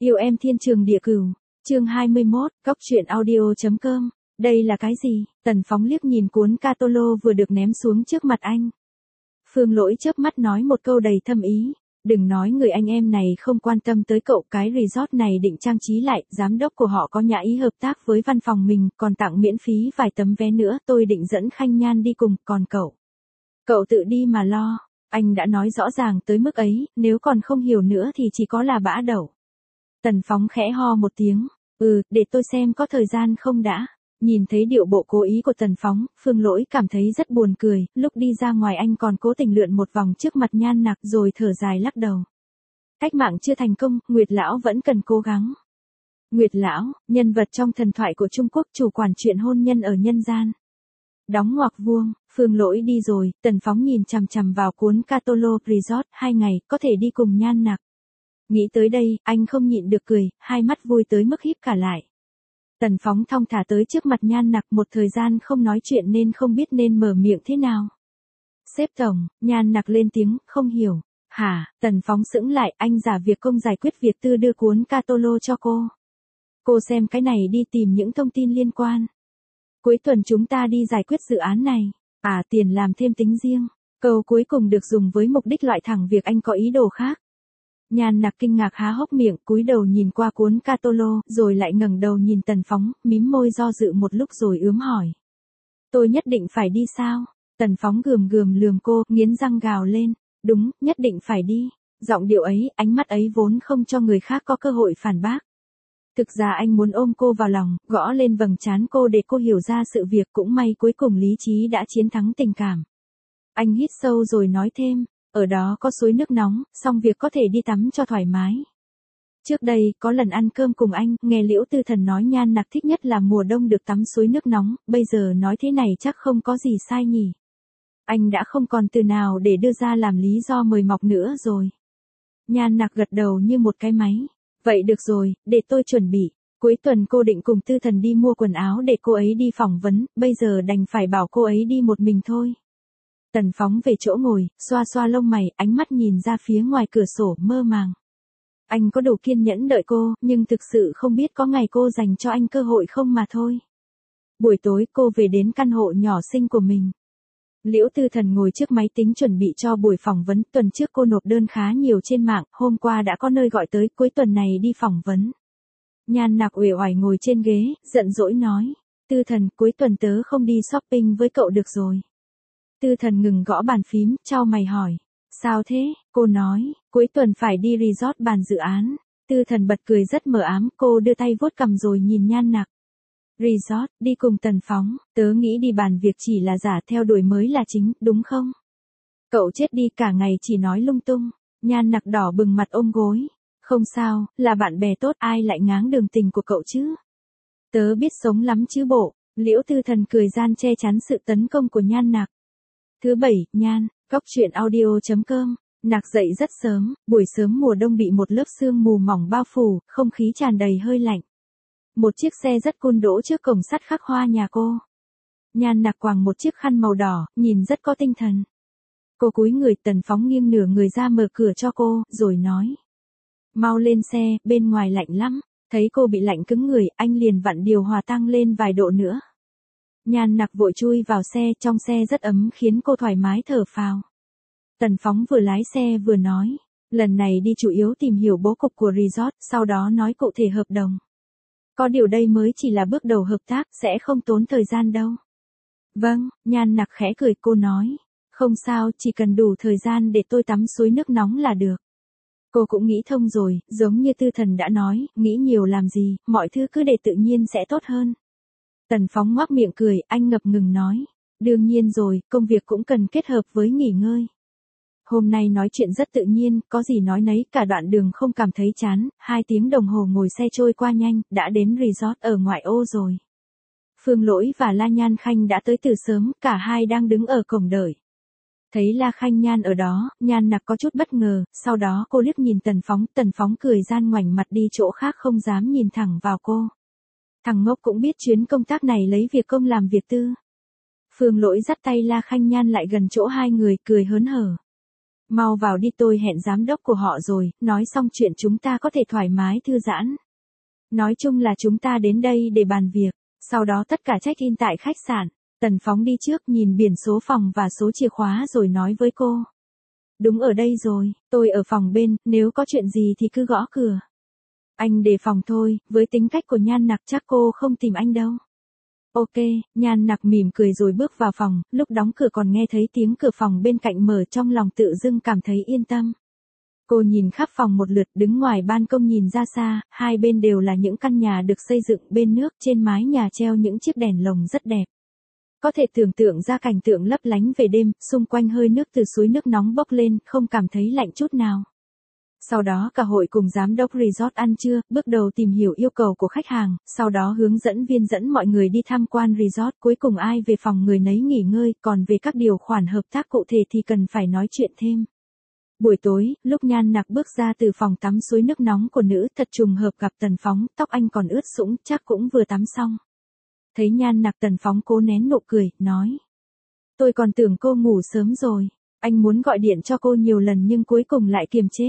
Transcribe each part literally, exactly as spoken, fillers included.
Yêu em thiên trường địa cửu, chương hai mươi mốt, cóc truyện audio.com, đây là cái gì? Tần Phóng liếc nhìn cuốn catalog vừa được ném xuống trước mặt anh. Phương Lỗi chớp mắt nói một câu đầy thâm ý, đừng nói người anh em này không quan tâm tới cậu, cái resort này định trang trí lại, giám đốc của họ có nhã ý hợp tác với văn phòng mình, còn tặng miễn phí vài tấm vé nữa, tôi định dẫn Khanh Nhan đi cùng, còn cậu. Cậu tự đi mà lo, anh đã nói rõ ràng tới mức ấy, nếu còn không hiểu nữa thì chỉ có là bã đậu. Tần Phóng khẽ ho một tiếng, ừ, để tôi xem có thời gian không đã. Nhìn thấy điệu bộ cố ý của Tần Phóng, Phương Lỗi cảm thấy rất buồn cười, lúc đi ra ngoài anh còn cố tình lượn một vòng trước mặt Nhan Nặc rồi thở dài lắc đầu. Cách mạng chưa thành công, Nguyệt Lão vẫn cần cố gắng. Nguyệt Lão, nhân vật trong thần thoại của Trung Quốc, chủ quản chuyện hôn nhân ở nhân gian. Đóng ngoặc vuông, Phương Lỗi đi rồi, Tần Phóng nhìn chằm chằm vào cuốn catalog resort, hai ngày, có thể đi cùng Nhan Nặc. Nghĩ tới đây, anh không nhịn được cười, hai mắt vui tới mức híp cả lại. Tần Phóng thong thả tới trước mặt Nhan Nặc, một thời gian không nói chuyện nên không biết nên mở miệng thế nào. Sếp tổng, Nhan Nặc lên tiếng, không hiểu. Hả? Tần Phóng sững lại, anh giả việc công giải quyết việc tư đưa cuốn catalog cho cô. Cô xem cái này đi, tìm những thông tin liên quan. Cuối tuần chúng ta đi giải quyết dự án này. À, tiền làm thêm tính riêng. Câu cuối cùng được dùng với mục đích loại thẳng việc anh có ý đồ khác. Nhan Nặc kinh ngạc há hốc miệng, cúi đầu nhìn qua cuốn catalog, rồi lại ngẩng đầu nhìn Tần Phóng, mím môi do dự một lúc rồi ướm hỏi. Tôi nhất định phải đi sao? Tần Phóng gườm gườm lườm cô, nghiến răng gào lên. Đúng, nhất định phải đi. Giọng điệu ấy, ánh mắt ấy vốn không cho người khác có cơ hội phản bác. Thực ra anh muốn ôm cô vào lòng, gõ lên vầng trán cô để cô hiểu ra sự việc, cũng may cuối cùng lý trí đã chiến thắng tình cảm. Anh hít sâu rồi nói thêm. Ở đó có suối nước nóng, xong việc có thể đi tắm cho thoải mái. Trước đây, có lần ăn cơm cùng anh, nghe Liễu Tư Thần nói Nhan Nặc thích nhất là mùa đông được tắm suối nước nóng, bây giờ nói thế này chắc không có gì sai nhỉ. Anh đã không còn từ nào để đưa ra làm lý do mời mọc nữa rồi. Nhan Nặc gật đầu như một cái máy. Vậy được rồi, để tôi chuẩn bị. Cuối tuần cô định cùng Tư Thần đi mua quần áo để cô ấy đi phỏng vấn, bây giờ đành phải bảo cô ấy đi một mình thôi. Tần Phóng về chỗ ngồi, xoa xoa lông mày, ánh mắt nhìn ra phía ngoài cửa sổ mơ màng. Anh có đủ kiên nhẫn đợi cô, nhưng thực sự không biết có ngày cô dành cho anh cơ hội không mà thôi. Buổi tối cô về đến căn hộ nhỏ xinh của mình. Liễu Tư Thần ngồi trước máy tính chuẩn bị cho buổi phỏng vấn, tuần trước cô nộp đơn khá nhiều trên mạng, hôm qua đã có nơi gọi tới, cuối tuần này đi phỏng vấn. Nhan Nặc uể oải ngồi trên ghế, giận dỗi nói. Tư Thần, cuối tuần tớ không đi shopping với cậu được rồi. Tư Thần ngừng gõ bàn phím, chau mày hỏi. Sao thế? Cô nói, cuối tuần phải đi resort bàn dự án. Tư Thần bật cười rất mờ ám, cô đưa tay vuốt cằm rồi nhìn Nhan Nặc. Resort, đi cùng Tần Phóng, tớ nghĩ đi bàn việc chỉ là giả, theo đuổi mới là chính, đúng không? Cậu chết đi, cả ngày chỉ nói lung tung. Nhan Nặc đỏ bừng mặt ôm gối. Không sao, là bạn bè tốt, ai lại ngáng đường tình của cậu chứ? Tớ biết sống lắm chứ bộ. Liễu Tư Thần cười gian che chắn sự tấn công của Nhan Nặc. Thứ bảy, Nhan, cóc truyện audio.com, Nặc dậy rất sớm, buổi sớm mùa đông bị một lớp sương mù mỏng bao phủ, không khí tràn đầy hơi lạnh. Một chiếc xe rất cool đỗ trước cổng sắt khắc hoa nhà cô. Nhan Nặc quàng một chiếc khăn màu đỏ, nhìn rất có tinh thần. Cô cúi người, Tần Phóng nghiêng nửa người ra mở cửa cho cô, rồi nói. Mau lên xe, bên ngoài lạnh lắm. Thấy cô bị lạnh cứng người, anh liền vặn điều hòa tăng lên vài độ nữa. Nhan Nặc vội chui vào xe, trong xe rất ấm khiến cô thoải mái thở phào. Tần Phóng vừa lái xe vừa nói, lần này đi chủ yếu tìm hiểu bố cục của resort, sau đó nói cụ thể hợp đồng. Có điều đây mới chỉ là bước đầu hợp tác, sẽ không tốn thời gian đâu. Vâng, Nhan Nặc khẽ cười, cô nói, không sao, chỉ cần đủ thời gian để tôi tắm suối nước nóng là được. Cô cũng nghĩ thông rồi, giống như Tư Thần đã nói, nghĩ nhiều làm gì, mọi thứ cứ để tự nhiên sẽ tốt hơn. Tần Phóng ngoác miệng cười, anh ngập ngừng nói. Đương nhiên rồi, công việc cũng cần kết hợp với nghỉ ngơi. Hôm nay nói chuyện rất tự nhiên, có gì nói nấy, cả đoạn đường không cảm thấy chán, hai tiếng đồng hồ ngồi xe trôi qua nhanh, đã đến resort ở ngoại ô rồi. Phương Lỗi và La Nhan Khanh đã tới từ sớm, cả hai đang đứng ở cổng đợi. Thấy La Khanh Nhan ở đó, Nhan Nặc có chút bất ngờ, sau đó cô liếc nhìn Tần Phóng, Tần Phóng cười gian ngoảnh mặt đi chỗ khác không dám nhìn thẳng vào cô. Thằng ngốc cũng biết chuyến công tác này lấy việc công làm việc tư. Phương Lỗi dắt tay La Khanh Nhan lại gần chỗ hai người, cười hớn hở. Mau vào đi, tôi hẹn giám đốc của họ rồi, nói xong chuyện chúng ta có thể thoải mái thư giãn. Nói chung là chúng ta đến đây để bàn việc, sau đó tất cả check-in tại khách sạn. Tần Phóng đi trước nhìn biển số phòng và số chìa khóa rồi nói với cô. Đúng ở đây rồi, tôi ở phòng bên, nếu có chuyện gì thì cứ gõ cửa. Anh đề phòng thôi, với tính cách của Nhan Nặc chắc cô không tìm anh đâu. Ok, Nhan Nặc mỉm cười rồi bước vào phòng, lúc đóng cửa còn nghe thấy tiếng cửa phòng bên cạnh mở, trong lòng tự dưng cảm thấy yên tâm. Cô nhìn khắp phòng một lượt, đứng ngoài ban công nhìn ra xa, hai bên đều là những căn nhà được xây dựng bên nước, trên mái nhà treo những chiếc đèn lồng rất đẹp. Có thể tưởng tượng ra cảnh tượng lấp lánh về đêm, xung quanh hơi nước từ suối nước nóng bốc lên, không cảm thấy lạnh chút nào. Sau đó cả hội cùng giám đốc resort ăn trưa, bước đầu tìm hiểu yêu cầu của khách hàng, sau đó hướng dẫn viên dẫn mọi người đi tham quan resort, cuối cùng ai về phòng người nấy nghỉ ngơi, còn về các điều khoản hợp tác cụ thể thì cần phải nói chuyện thêm. Buổi tối, lúc Nhan Nặc bước ra từ phòng tắm suối nước nóng của nữ, thật trùng hợp gặp Tần Phóng, tóc anh còn ướt sũng, chắc cũng vừa tắm xong. Thấy Nhan Nặc, Tần Phóng cố nén nụ cười, nói. Tôi còn tưởng cô ngủ sớm rồi, anh muốn gọi điện cho cô nhiều lần nhưng cuối cùng lại kiềm chế.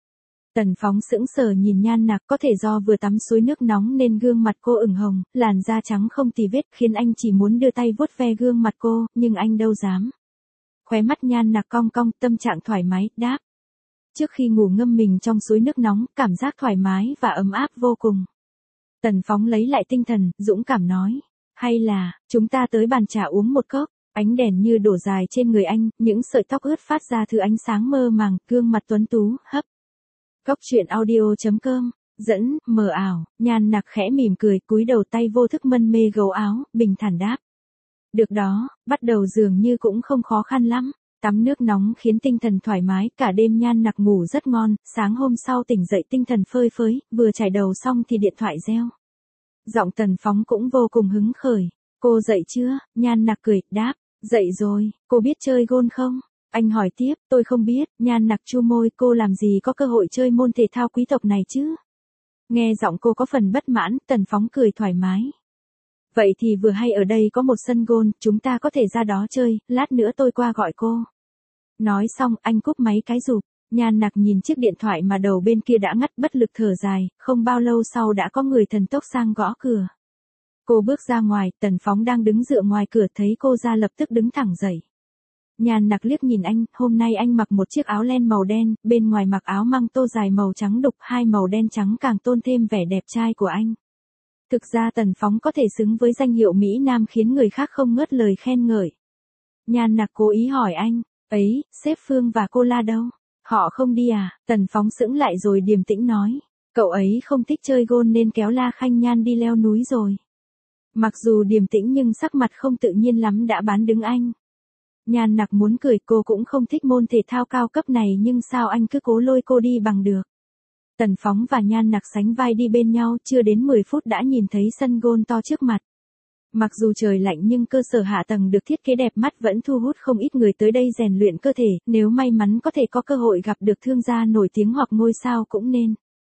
Tần Phóng sững sờ nhìn Nhan Nặc, có thể do vừa tắm suối nước nóng nên gương mặt cô ửng hồng, làn da trắng không tì vết, khiến anh chỉ muốn đưa tay vuốt ve gương mặt cô, nhưng anh đâu dám. Khóe mắt Nhan Nặc cong cong, tâm trạng thoải mái, đáp. Trước khi ngủ ngâm mình trong suối nước nóng, cảm giác thoải mái và ấm áp vô cùng. Tần Phóng lấy lại tinh thần, dũng cảm nói. Hay là, chúng ta tới bàn trà uống một cốc. Ánh đèn như đổ dài trên người anh, những sợi tóc ướt phát ra thứ ánh sáng mơ màng, gương mặt tuấn tú, hấp. Góc truyện audio chấm com, dẫn, mờ ảo, Nhan Nặc khẽ mỉm cười, cúi đầu tay vô thức mân mê gấu áo, bình thản đáp. Được đó, bắt đầu dường như cũng không khó khăn lắm. Tắm nước nóng khiến tinh thần thoải mái, cả đêm Nhan Nặc ngủ rất ngon, sáng hôm sau tỉnh dậy tinh thần phơi phới, vừa chải đầu xong thì điện thoại reo. Giọng Tần Phóng cũng vô cùng hứng khởi. Cô dậy chưa? Nhan Nặc cười, đáp. Dậy rồi, cô biết chơi gôn không? Anh hỏi tiếp, tôi không biết. Nhan Nặc chu môi, cô làm gì có cơ hội chơi môn thể thao quý tộc này chứ? Nghe giọng cô có phần bất mãn, Tần Phóng cười thoải mái. Vậy thì vừa hay ở đây có một sân gôn, chúng ta có thể ra đó chơi, lát nữa tôi qua gọi cô. Nói xong, anh cúp máy cái rụp. Nhan Nặc nhìn chiếc điện thoại mà đầu bên kia đã ngắt, bất lực thở dài, không bao lâu sau đã có người thần tốc sang gõ cửa. Cô bước ra ngoài, Tần Phóng đang đứng dựa ngoài cửa, thấy cô ra lập tức đứng thẳng dậy. Nhan Nặc liếc nhìn anh, hôm nay anh mặc một chiếc áo len màu đen, bên ngoài mặc áo măng tô dài màu trắng đục, hai màu đen trắng càng tôn thêm vẻ đẹp trai của anh. Thực ra Tần Phóng có thể xứng với danh hiệu Mỹ Nam khiến người khác không ngớt lời khen ngợi. Nhan Nặc cố ý hỏi anh, ấy, sếp Phương và cô La đâu? Họ không đi à? Tần Phóng sững lại rồi điềm tĩnh nói, cậu ấy không thích chơi gôn nên kéo La Khanh Nhan đi leo núi rồi. Mặc dù điềm tĩnh nhưng sắc mặt không tự nhiên lắm đã bán đứng anh. Nhan Nặc muốn cười, cô cũng không thích môn thể thao cao cấp này nhưng sao anh cứ cố lôi cô đi bằng được. Tần Phóng và Nhan Nặc sánh vai đi bên nhau, chưa đến mười phút đã nhìn thấy sân gôn to trước mặt. Mặc dù trời lạnh nhưng cơ sở hạ tầng được thiết kế đẹp mắt vẫn thu hút không ít người tới đây rèn luyện cơ thể, nếu may mắn có thể có cơ hội gặp được thương gia nổi tiếng hoặc ngôi sao cũng nên.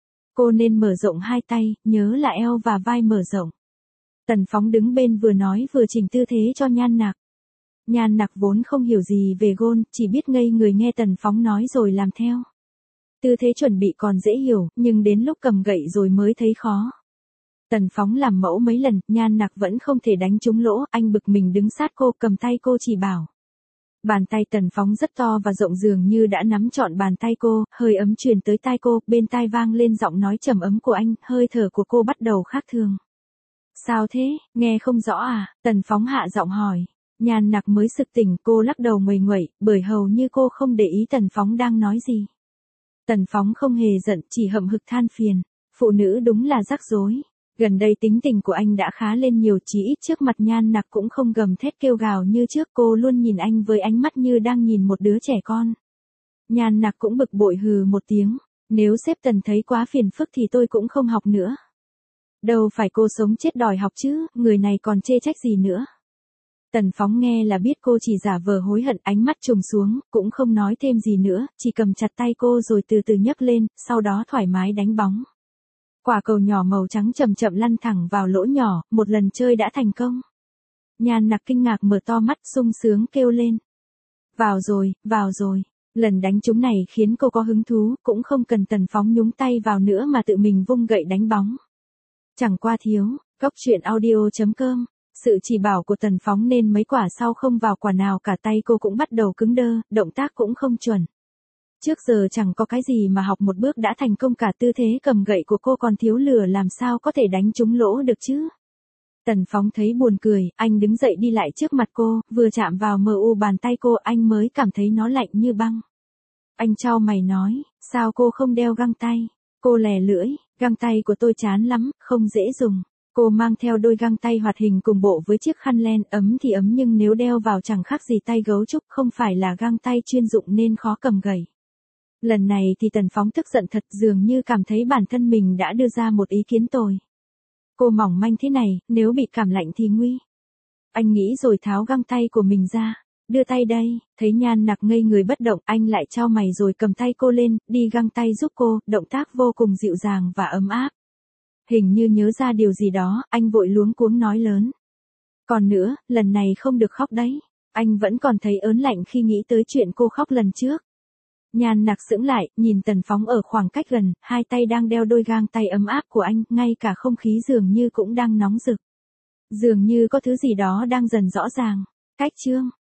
Cô nên mở rộng hai tay, nhớ là eo và vai mở rộng. Tần Phóng đứng bên vừa nói vừa chỉnh tư thế cho Nhan Nặc. Nhan Nặc vốn không hiểu gì về gôn, chỉ biết ngây người nghe Tần Phóng nói rồi làm theo. Tư thế chuẩn bị còn dễ hiểu, nhưng đến lúc cầm gậy rồi mới thấy khó. Tần Phóng làm mẫu mấy lần, Nhan Nặc vẫn không thể đánh trúng lỗ, anh bực mình đứng sát cô, cầm tay cô chỉ bảo. Bàn tay Tần Phóng rất to và rộng dường như đã nắm trọn bàn tay cô, hơi ấm truyền tới tai cô, bên tai vang lên giọng nói trầm ấm của anh, hơi thở của cô bắt đầu khác thường. Sao thế, nghe không rõ à? Tần Phóng hạ giọng hỏi. Nhan Nặc mới sực tỉnh, cô lắc đầu nguầy nguậy, bởi hầu như cô không để ý Tần Phóng đang nói gì. Tần Phóng không hề giận, chỉ hậm hực than phiền. Phụ nữ đúng là rắc rối. Gần đây tính tình của anh đã khá lên nhiều, chí ít trước mặt Nhan Nặc cũng không gầm thét kêu gào như trước, cô luôn nhìn anh với ánh mắt như đang nhìn một đứa trẻ con. Nhan Nặc cũng bực bội hừ một tiếng, nếu sếp Tần thấy quá phiền phức thì tôi cũng không học nữa. Đâu phải cô sống chết đòi học chứ, người này còn chê trách gì nữa. Tần Phóng nghe là biết cô chỉ giả vờ hối hận, ánh mắt trùng xuống, cũng không nói thêm gì nữa, chỉ cầm chặt tay cô rồi từ từ nhấc lên, sau đó thoải mái đánh bóng. Quả cầu nhỏ màu trắng chậm chậm lăn thẳng vào lỗ nhỏ, một lần chơi đã thành công. Nhan Nặc kinh ngạc mở to mắt, sung sướng kêu lên. Vào rồi, vào rồi. Lần đánh trúng này khiến cô có hứng thú, cũng không cần Tần Phóng nhúng tay vào nữa mà tự mình vung gậy đánh bóng. Chẳng qua thiếu, Cốc truyện audio.com, sự chỉ bảo của Tần Phóng nên mấy quả sau không vào quả nào cả, tay cô cũng bắt đầu cứng đơ, động tác cũng không chuẩn. Trước giờ chẳng có cái gì mà học một bước đã thành công cả, tư thế cầm gậy của cô còn thiếu lửa làm sao có thể đánh trúng lỗ được chứ. Tần Phóng thấy buồn cười, anh đứng dậy đi lại trước mặt cô, vừa chạm vào mờ u bàn tay cô anh mới cảm thấy nó lạnh như băng. Anh chau mày nói, sao cô không đeo găng tay? Cô lè lưỡi, găng tay của tôi chán lắm, không dễ dùng. Cô mang theo đôi găng tay hoạt hình cùng bộ với chiếc khăn len, ấm thì ấm nhưng nếu đeo vào chẳng khác gì tay gấu trúc, không phải là găng tay chuyên dụng nên khó cầm gậy. Lần này thì Tần Phóng tức giận thật, dường như cảm thấy bản thân mình đã đưa ra một ý kiến tồi. Cô mỏng manh thế này, nếu bị cảm lạnh thì nguy. Anh nghĩ rồi tháo găng tay của mình ra, đưa tay đây, thấy Nhan Nặc ngây người bất động, anh lại chau mày rồi cầm tay cô lên, đi găng tay giúp cô, động tác vô cùng dịu dàng và ấm áp. Hình như nhớ ra điều gì đó, anh vội luống cuống nói lớn. Còn nữa, lần này không được khóc đấy. Anh vẫn còn thấy ớn lạnh khi nghĩ tới chuyện cô khóc lần trước. Nhan Nặc sững lại, nhìn Tần Phóng ở khoảng cách gần, hai tay đang đeo đôi găng tay ấm áp của anh, ngay cả không khí dường như cũng đang nóng rực. Dường như có thứ gì đó đang dần rõ ràng. Cách chương